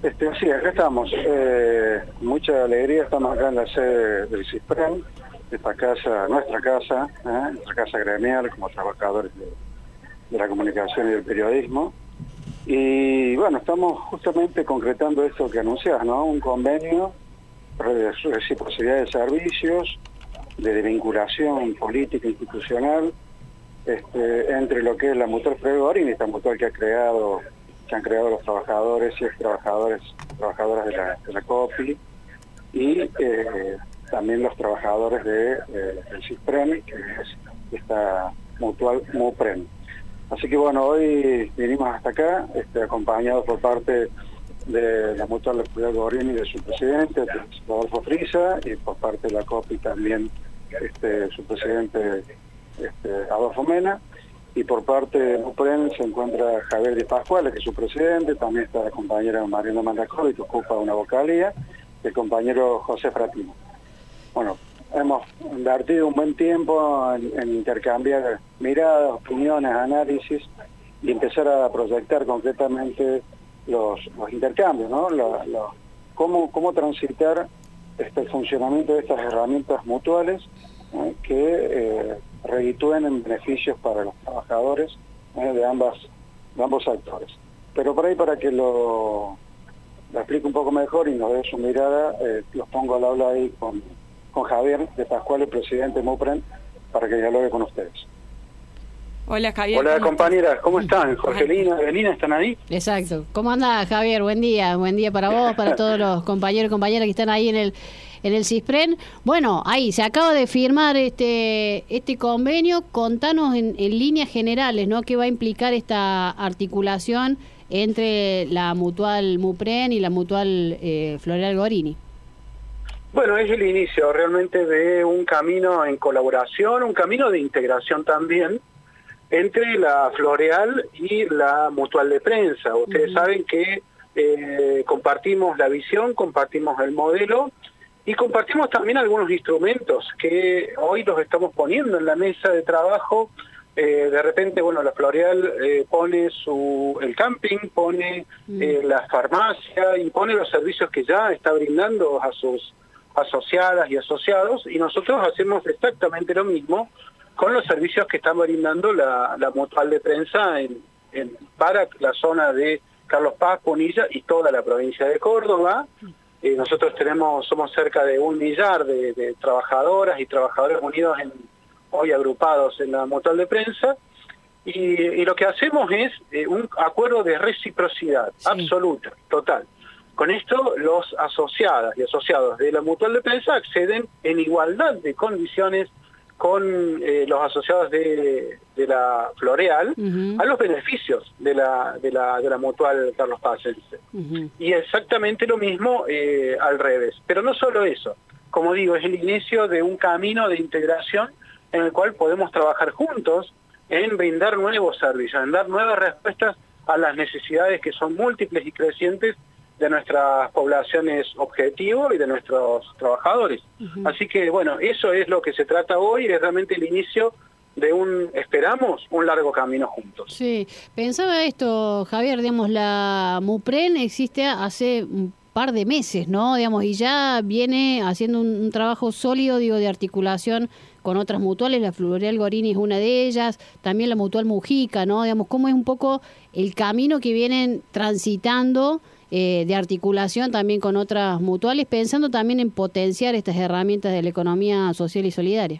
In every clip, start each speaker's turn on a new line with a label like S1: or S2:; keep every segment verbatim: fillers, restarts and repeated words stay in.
S1: Este, sí, acá estamos. Eh, mucha alegría, estamos acá en la sede del CISPREN, esta casa, nuestra casa, ¿eh? nuestra casa gremial, como trabajadores de, de la comunicación y del periodismo. Y bueno, estamos justamente concretando esto que anunciás, ¿no? Un convenio de reciprocidad de servicios, de vinculación política e institucional, este, entre lo que es la Mutual Floreal Gorini, esta mutual que ha creado, que han creado los trabajadores y ex trabajadores, trabajadoras de la, de la COPI, y eh, también los trabajadores de, eh, del CISPREN, que es esta mutual MUPREN. Así que bueno, hoy vinimos hasta acá, este, acompañados por parte de la Mutual Floreal Gorini, de su presidente, Rodolfo Frisa, y por parte de la COPI también este, su presidente este, Adolfo Mena, y por parte de MUPREN se encuentra Javier Di Pasquale, que es su presidente, también está la compañera Mariana Mandacovi, que ocupa una vocalía, y el compañero José Fratino. Bueno, hemos invertido un buen tiempo en, en intercambiar miradas, opiniones, análisis, y empezar a proyectar concretamente los, los intercambios, ¿no? La, la, cómo, cómo transitar este, el funcionamiento de estas herramientas mutuales ¿eh? que eh, reditúen en beneficios para los trabajadores ¿eh? de ambas de ambos actores. Pero por ahí, para que lo, lo explique un poco mejor y nos dé su mirada, eh, los pongo al habla ahí con, con Javier de Pascual, el presidente de MUPREN, para que dialogue con ustedes.
S2: Hola, Javier.
S1: Hola, compañeras, ¿cómo están? Jorgelina, Evelina, ¿están ahí?
S3: Exacto. ¿Cómo anda, Javier? Buen día. Buen día para vos, para todos los compañeros y compañeras que están ahí en el en el CISPREN. Bueno, ahí se acaba de firmar este este convenio. Contanos en, en líneas generales, ¿no? ¿Qué va a implicar esta articulación entre la Mutual MUPREN y la Mutual eh, Floreal Gorini?
S1: Bueno, es el inicio realmente de un camino en colaboración, un camino de integración también, entre la Floreal y la Mutual de Prensa. Ustedes uh-huh. saben que eh, compartimos la visión, compartimos el modelo y compartimos también algunos instrumentos que hoy los estamos poniendo en la mesa de trabajo. Eh, de repente, bueno, la Floreal eh, pone su el camping, pone uh-huh. eh, la farmacia y pone los servicios que ya está brindando a sus asociadas y asociados, y nosotros hacemos exactamente lo mismo con los servicios que está brindando la, la Mutual de Prensa en, en, para la zona de Carlos Paz, Punilla y toda la provincia de Córdoba. Eh, nosotros tenemos, somos cerca de un millar de, de trabajadoras y trabajadores unidos en, hoy agrupados en la Mutual de Prensa, y, y lo que hacemos es eh, un acuerdo de reciprocidad sí. absoluta, total. Con esto, los asociadas y asociados de la Mutual de Prensa acceden en igualdad de condiciones con eh, los asociados de, de la Floreal uh-huh. a los beneficios de la de la, de la Mutual Carlos Paz. Uh-huh. Y exactamente lo mismo eh, al revés. Pero no solo eso, como digo, es el inicio de un camino de integración en el cual podemos trabajar juntos en brindar nuevos servicios, en dar nuevas respuestas a las necesidades que son múltiples y crecientes de nuestras poblaciones objetivo y de nuestros trabajadores. Uh-huh. Así que, bueno, eso es lo que se trata hoy, es realmente el inicio de un, esperamos, un largo camino juntos.
S3: Sí, pensaba esto, Javier, digamos, la MUPREN existe hace un par de meses, ¿no? Digamos, y ya viene haciendo un, un trabajo sólido, digo, de articulación con otras mutuales. La Floreal Gorini es una de ellas, también la Mutual Mujica, ¿no? Digamos, cómo es un poco el camino que vienen transitando Eh, de articulación también con otras mutuales, pensando también en potenciar estas herramientas de la economía social y solidaria.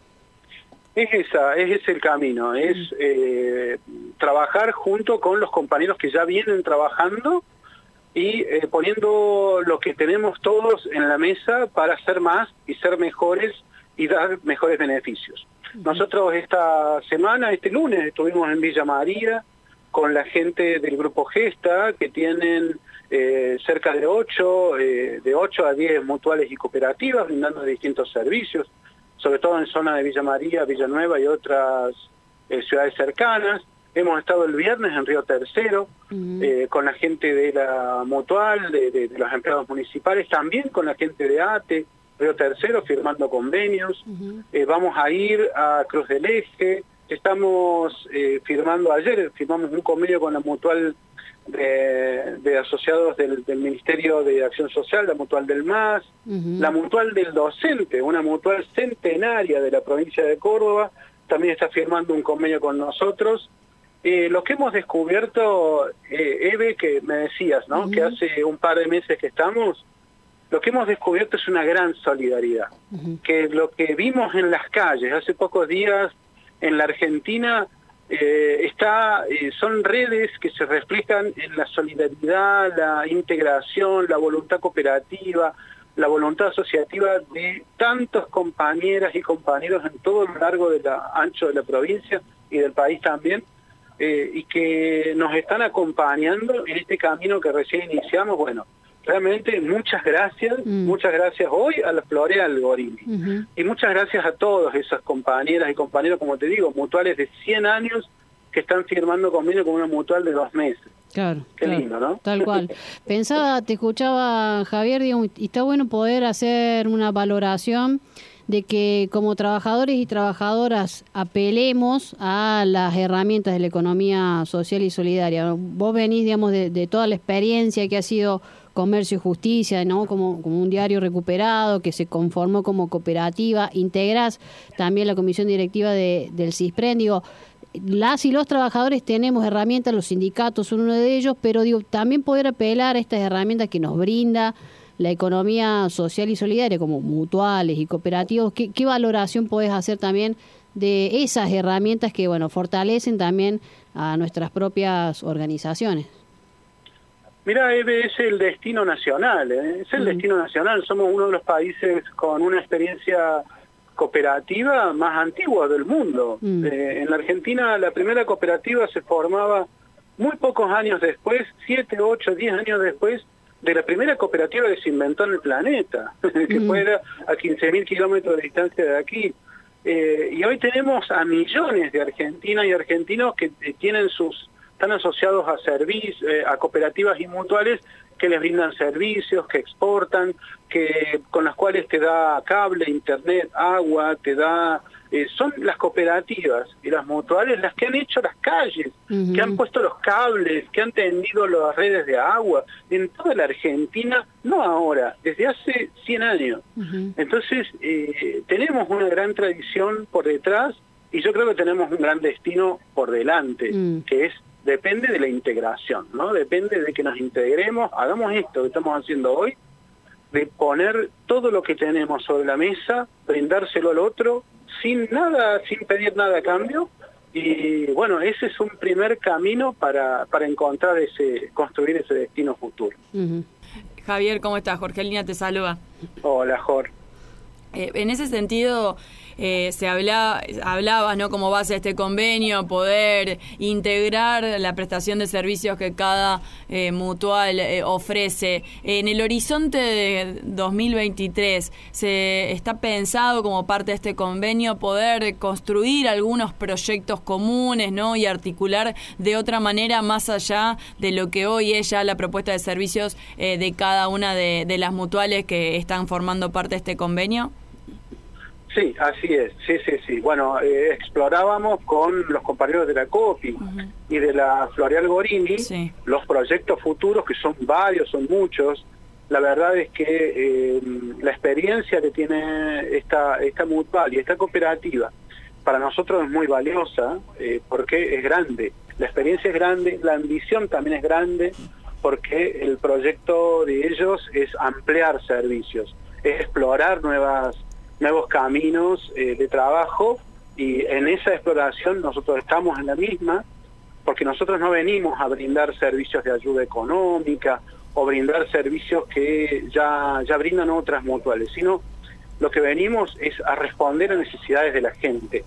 S1: Es esa, es ese el camino, es eh, trabajar junto con los compañeros que ya vienen trabajando y eh, poniendo lo que tenemos todos en la mesa para hacer más y ser mejores y dar mejores beneficios. Uh-huh. Nosotros esta semana, este lunes, estuvimos en Villa María con la gente del Grupo Gesta, que tienen eh, cerca de ocho, eh, de ocho a diez mutuales y cooperativas, brindando distintos servicios, sobre todo en zona de Villa María, Villanueva y otras eh, ciudades cercanas. Hemos estado el viernes en Río Tercero, uh-huh. eh, con la gente de la Mutual, de, de, de los empleados municipales, también con la gente de A T E, Río Tercero, firmando convenios. Uh-huh. Eh, vamos a ir a Cruz del Eje. Estamos eh, firmando, ayer firmamos un convenio con la Mutual de, de asociados del, del Ministerio de Acción Social, la Mutual del M A S, uh-huh. la Mutual del Docente, una mutual centenaria de la provincia de Córdoba, también está firmando un convenio con nosotros. Eh, lo que hemos descubierto, eh, Eve, que me decías, ¿no? Uh-huh. que hace un par de meses que estamos, lo que hemos descubierto es una gran solidaridad, uh-huh. que lo que vimos en las calles hace pocos días en la Argentina eh, está eh, son redes que se reflejan en la solidaridad, la integración, la voluntad cooperativa, la voluntad asociativa de tantos compañeras y compañeros en todo lo largo de la ancho de la provincia y del país también, eh, y que nos están acompañando en este camino que recién iniciamos. Bueno, realmente muchas gracias, mm. muchas gracias hoy a la Floreal Gorini, uh-huh. y muchas gracias a todas esas compañeras y compañeros, como te digo, mutuales de cien años que están firmando convenio con una mutual de dos meses.
S3: Claro,
S1: Qué
S3: claro,
S1: lindo, ¿no?
S3: Tal cual. Pensaba, te escuchaba, Javier, digamos, y está bueno poder hacer una valoración de que como trabajadores y trabajadoras apelemos a las herramientas de la economía social y solidaria. Vos venís, digamos, de, de toda la experiencia que ha sido Comercio y Justicia, ¿no? Como, como un diario recuperado que se conformó como cooperativa, integrás también la comisión directiva de, del CISPREN, digo, las y los trabajadores tenemos herramientas, los sindicatos son uno de ellos, pero digo, también poder apelar a estas herramientas que nos brinda la economía social y solidaria, como mutuales y cooperativos. ¿Qué, qué valoración podés hacer también de esas herramientas que, bueno, fortalecen también a nuestras propias organizaciones?
S1: Mira, Eve, es el destino nacional, ¿eh? es el uh-huh. destino nacional. Somos uno de los países con una experiencia cooperativa más antigua del mundo. Uh-huh. Eh, en la Argentina la primera cooperativa se formaba muy pocos años después, siete, ocho, diez años después, de la primera cooperativa que se inventó en el planeta, que uh-huh. fuera a quince mil kilómetros de distancia de aquí. Eh, y hoy tenemos a millones de argentinas y argentinos que eh, tienen sus están asociados a servicios, eh, a cooperativas y mutuales que les brindan servicios, que exportan, que con las cuales te da cable, internet, agua, te da... Eh, son las cooperativas y las mutuales las que han hecho las calles, uh-huh. que han puesto los cables, que han tendido las redes de agua en toda la Argentina, no ahora, desde hace cien años. Uh-huh. Entonces, eh, tenemos una gran tradición por detrás y yo creo que tenemos un gran destino por delante, uh-huh. que es depende de la integración, ¿no? Depende de que nos integremos, hagamos esto que estamos haciendo hoy, de poner todo lo que tenemos sobre la mesa, brindárselo al otro, sin nada, sin pedir nada a cambio, y bueno, ese es un primer camino para, para encontrar ese, construir ese destino futuro.
S2: Uh-huh. Javier, ¿cómo estás? Jorgelina te saluda.
S1: Hola, Jorge.
S2: Eh, en ese sentido, eh, se habla, hablaba, ¿no?, como base de este convenio, poder integrar la prestación de servicios que cada eh, mutual eh, ofrece. En el horizonte de dos mil veintitrés, ¿se está pensado como parte de este convenio poder construir algunos proyectos comunes, ¿no?, y articular de otra manera más allá de lo que hoy es ya la propuesta de servicios eh, de cada una de, de las mutuales que están formando parte de este convenio?
S1: Sí, así es, sí, sí, sí. Bueno, eh, explorábamos con los compañeros de la COPI uh-huh. y de la Floreal Gorini sí. los proyectos futuros, que son varios, son muchos. La verdad es que eh, la experiencia que tiene esta, esta mutual y esta cooperativa para nosotros es muy valiosa eh, porque es grande. La experiencia es grande, la ambición también es grande porque el proyecto de ellos es ampliar servicios, es explorar nuevas nuevos caminos eh, de trabajo, y en esa exploración nosotros estamos en la misma, porque nosotros no venimos a brindar servicios de ayuda económica o brindar servicios que ya, ya brindan otras mutuales, sino lo que venimos es a responder a necesidades de la gente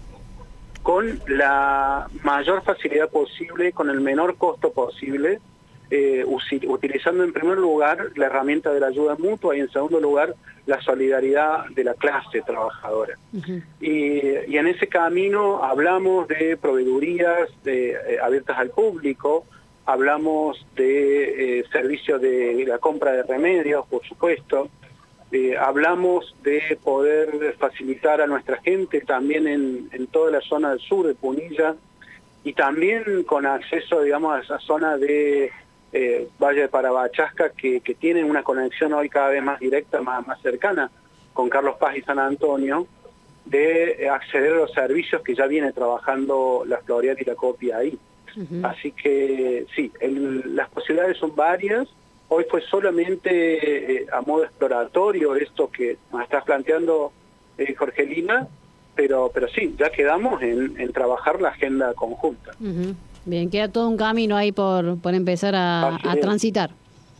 S1: con la mayor facilidad posible, con el menor costo posible, eh, utilizando en primer lugar la herramienta de la ayuda mutua y en segundo lugar la solidaridad de la clase trabajadora. Uh-huh. y, y en ese camino hablamos de proveedurías de, eh, abiertas al público, hablamos de eh, servicios de la compra de remedios, por supuesto, eh, hablamos de poder facilitar a nuestra gente también en, en toda la zona del sur de Punilla, y también con acceso, digamos, a esa zona de eh, Valle de Parabachasca, que, que tienen una conexión hoy cada vez más directa, más, más cercana con Carlos Paz y San Antonio, de acceder a los servicios que ya viene trabajando la Floreal y la Copi ahí. Uh-huh. Así que sí, el, las posibilidades son varias. Hoy fue solamente eh, a modo exploratorio esto que nos estás planteando, eh, Jorgelina, pero pero sí, ya quedamos en, en trabajar la agenda conjunta.
S3: Uh-huh. Bien, queda todo un camino ahí por, por empezar a, a transitar.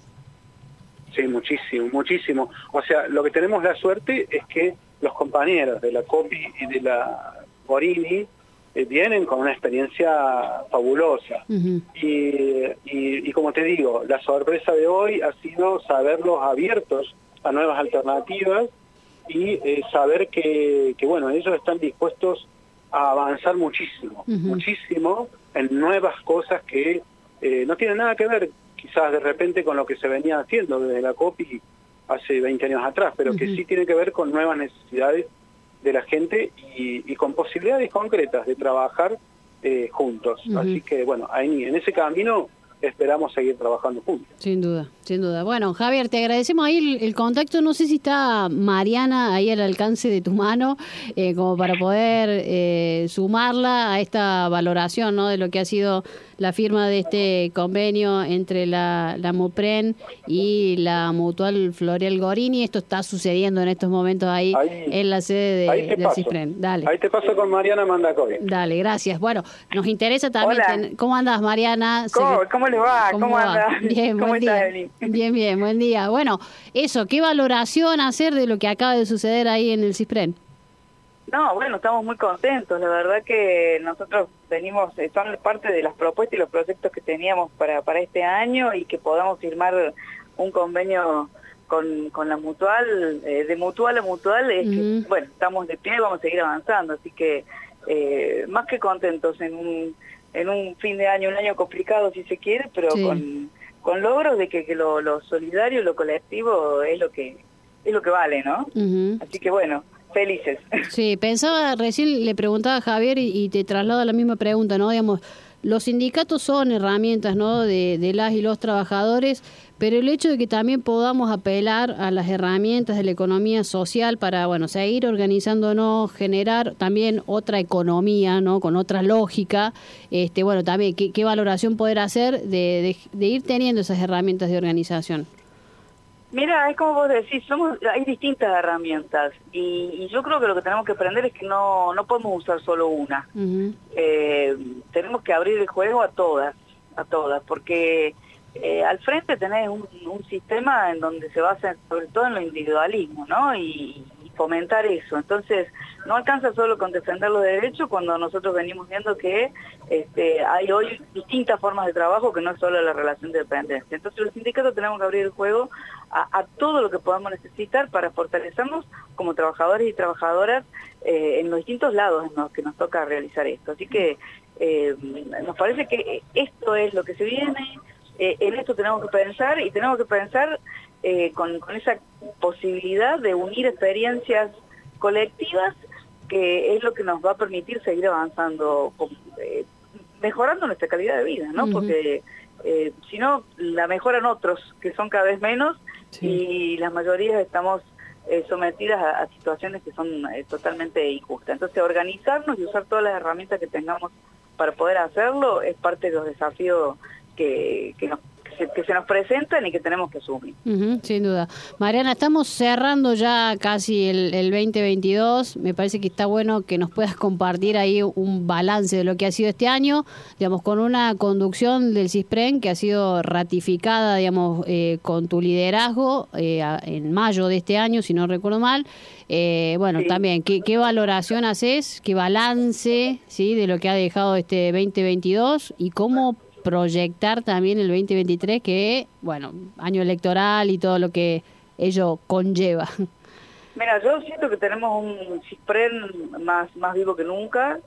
S1: Sí, muchísimo, muchísimo. O sea, lo que tenemos la suerte es que los compañeros de la Copi y de la Gorini eh, vienen con una experiencia fabulosa. Uh-huh. y, y, y como te digo, la sorpresa de hoy ha sido saberlos abiertos a nuevas alternativas y eh, saber que, que, bueno, ellos están dispuestos a avanzar muchísimo, uh-huh. muchísimo en nuevas cosas que eh, no tienen nada que ver quizás de repente con lo que se venía haciendo desde la Copi hace veinte años atrás, pero uh-huh. que sí tiene que ver con nuevas necesidades de la gente y, y con posibilidades concretas de trabajar eh, juntos. Uh-huh. Así que, bueno, ahí en ese camino esperamos seguir trabajando juntos.
S3: Sin duda, sin duda. Bueno, Javier, te agradecemos ahí el, el contacto. No sé si está Mariana ahí al alcance de tu mano, eh, como para poder eh, sumarla a esta valoración, ¿no?, de lo que ha sido la firma de este convenio entre la, la MUPREN y la Mutual Floreal Gorini. Esto está sucediendo en estos momentos ahí, ahí en la sede de, del CISPREN. Dale.
S1: Ahí te paso con Mariana Mandacoy.
S3: Dale, gracias. Bueno, nos interesa también... Ten, ¿cómo andas, Mariana?
S4: ¿Cómo, ¿Cómo le va? ¿Cómo, ¿Cómo andas?
S3: Bien,
S4: ¿Cómo
S3: buen
S4: estás,
S3: día.
S4: Evelyn?
S3: Bien, bien, buen día. Bueno, eso, ¿qué valoración hacer de lo que acaba de suceder ahí en el CISPREN?
S4: No, bueno, estamos muy contentos. La verdad que nosotros venimos, son parte de las propuestas y los proyectos que teníamos para, para este año, y que podamos firmar un convenio con, con la Mutual, eh, de mutual a mutual, es uh-huh. que, bueno, estamos de pie y vamos a seguir avanzando. Así que eh, más que contentos en un, en un fin de año, un año complicado si se quiere, pero sí. con, con logros de que, que lo, lo solidario, lo colectivo es lo que, es lo que vale, ¿no? Uh-huh. Así que bueno, felices.
S3: Sí, pensaba, recién le preguntaba a Javier y, y te traslado la misma pregunta, ¿no? Digamos, los sindicatos son herramientas, ¿no?, de, de las y los trabajadores, pero el hecho de que también podamos apelar a las herramientas de la economía social para, bueno, seguir organizándonos, generar también otra economía, ¿no?, con otra lógica, este, bueno, también, ¿qué, qué valoración poder hacer de, de, de ir teniendo esas herramientas de organización?
S4: Mira, es como vos decís, somos, hay distintas herramientas y, y yo creo que lo que tenemos que aprender es que no, no podemos usar solo una. Uh-huh. Eh, tenemos que abrir el juego a todas, a todas, porque eh, al frente tenés un, un sistema en donde se basa sobre todo en lo individualismo, ¿no? Y, y fomentar eso. Entonces, no alcanza solo con defender los derechos cuando nosotros venimos viendo que este, hay hoy distintas formas de trabajo que no es solo la relación de dependencia. Entonces, los sindicatos tenemos que abrir el juego a, a todo lo que podamos necesitar para fortalecernos como trabajadores y trabajadoras eh, en los distintos lados en los que nos toca realizar esto. Así que eh, nos parece que esto es lo que se viene, eh, en esto tenemos que pensar y tenemos que pensar eh, con, con esa posibilidad de unir experiencias colectivas, que es lo que nos va a permitir seguir avanzando, eh, mejorando nuestra calidad de vida, ¿no? Uh-huh. Porque eh, si no, la mejoran otros, que son cada vez menos, sí. y las mayorías estamos eh, sometidas a, a situaciones que son eh, totalmente injustas. Entonces, organizarnos y usar todas las herramientas que tengamos para poder hacerlo es parte de los desafíos que, que nos que se nos presentan y que tenemos que asumir.
S3: Uh-huh, sin duda. Mariana, estamos cerrando ya casi el, el veinte veintidós. Me parece que está bueno que nos puedas compartir ahí un balance de lo que ha sido este año, digamos, con una conducción del CISPREN que ha sido ratificada, digamos, eh, con tu liderazgo eh, a, en mayo de este año, si no recuerdo mal. Eh, bueno, sí. También, ¿qué, ¿qué valoración haces? ¿Qué balance, sí, de lo que ha dejado este veinte veintidós y cómo proyectar también el veinte veintitrés, que, bueno, año electoral y todo lo que ello conlleva?
S4: Mira, yo siento que tenemos un CISPREN más, más vivo que nunca.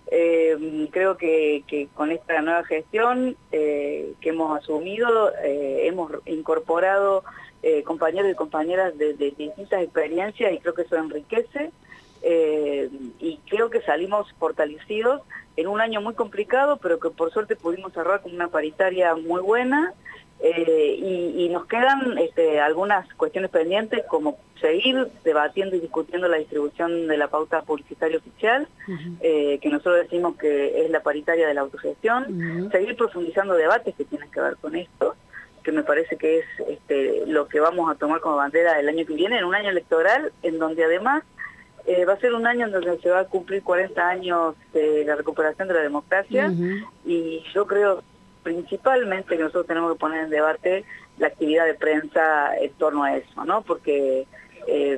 S4: Eh, creo que, que con esta nueva gestión eh, que hemos asumido, eh, hemos incorporado eh, compañeros y compañeras de, de, de distintas experiencias, y creo que eso enriquece. Eh, y creo que salimos fortalecidos en un año muy complicado, pero que por suerte pudimos cerrar con una paritaria muy buena, Eh, y, y nos quedan este, algunas cuestiones pendientes, como seguir debatiendo y discutiendo la distribución de la pauta publicitaria oficial, uh-huh. eh, que nosotros decimos que es la paritaria de la autogestión, uh-huh. seguir profundizando debates que tienen que ver con esto, que me parece que es este, lo que vamos a tomar como bandera el año que viene, en un año electoral, en donde además eh, va a ser un año en donde se va a cumplir cuarenta años de la recuperación de la democracia, uh-huh. y yo creo principalmente que nosotros tenemos que poner en debate la actividad de prensa en torno a eso, ¿no? Porque eh,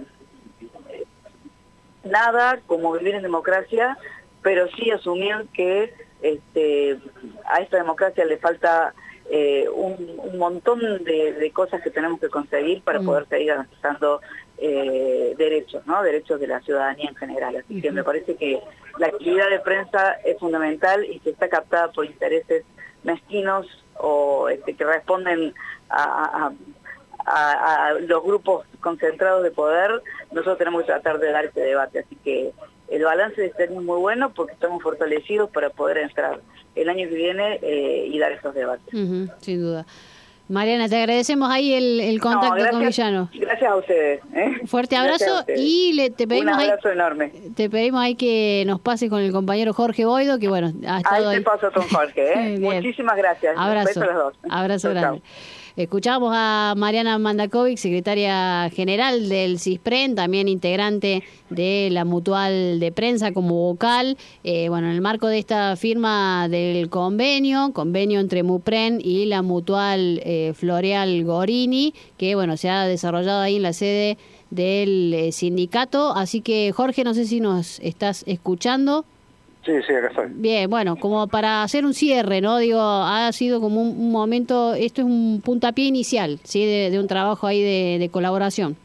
S4: nada como vivir en democracia, pero sí asumir que este, a esta democracia le falta eh, un, un montón de, de cosas que tenemos que conseguir para mm. poder seguir garantizando eh, derechos, ¿no? Derechos de la ciudadanía en general. Así uh-huh. que me parece que la actividad de prensa es fundamental y si está captada por intereses mezquinos o este, que responden a, a, a, a los grupos concentrados de poder, nosotros tenemos que tratar de dar este debate. Así que el balance de este año es muy bueno porque estamos fortalecidos para poder entrar el año que viene eh, y dar esos debates.
S3: Uh-huh, sin duda. Mariana, te agradecemos ahí el, el contacto no,
S4: gracias,
S3: con Villano.
S4: Gracias a ustedes. ¿eh?
S3: Fuerte abrazo y le, te pedimos
S4: un abrazo
S3: ahí,
S4: enorme.
S3: Te pedimos ahí que nos pases con el compañero Jorge Boido, que bueno, ha estado
S4: ahí. Ahí te paso con Jorge. ¿eh? Muchísimas gracias.
S3: Abrazo.
S4: Un beso a los dos.
S3: Abrazo grande. Chau. Escuchamos a Mariana Mandakovic, secretaria general del CISPREN, también integrante de la Mutual de Prensa como vocal. Eh, bueno, en el marco de esta firma del convenio, convenio entre MUPREN y la Mutual eh, Floreal Gorini, que bueno, se ha desarrollado ahí en la sede del eh, sindicato. Así que, Jorge, no sé si nos estás escuchando.
S1: Sí, sí, acá estoy.
S3: Bien, bueno, como para hacer un cierre, ¿no? Digo, ha sido como un, un momento, esto es un puntapié inicial, ¿sí? De, de un trabajo ahí de, de colaboración.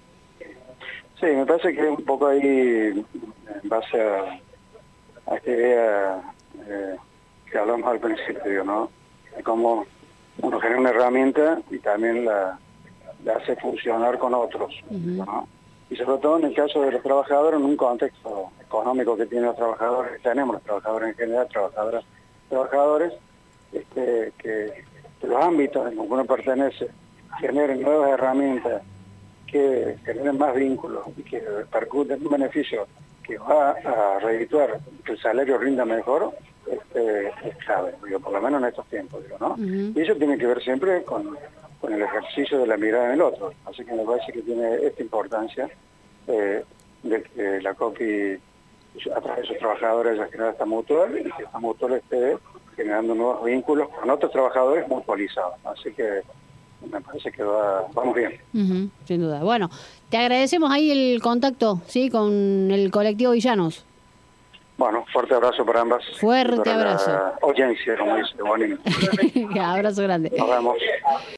S1: Sí, me parece que un poco ahí, en base a, a esta idea eh, que hablamos al principio, ¿no? De cómo uno genera una herramienta y también la, la hace funcionar con otros, uh-huh. ¿no? Y sobre todo en el caso de los trabajadores, en un contexto económico que tienen los trabajadores, que tenemos los trabajadores en general, trabajadoras, trabajadores, este, que, que los ámbitos en los que uno pertenece generen nuevas herramientas, que generen más vínculos y que repercuten un beneficio que va a redituar que el salario rinda mejor, este, es clave, digo, por lo menos en estos tiempos, digo, ¿no? Uh-huh. Y eso tiene que ver siempre con... con el ejercicio de la mirada en el otro. Así que me parece que tiene esta importancia eh, de que la COPI, a través de sus trabajadores, haya generado esta mutual y que esta mutual esté generando nuevos vínculos con otros trabajadores mutualizados. Así que me parece que va, vamos bien.
S3: Uh-huh, sin duda. Bueno, te agradecemos ahí el contacto, ¿sí? Con el colectivo Villanos.
S1: Bueno, fuerte abrazo para ambas.
S3: Fuerte
S1: para
S3: abrazo.
S1: La audiencia, como dice Bonnie.
S3: Abrazo grande.
S1: Nos vemos.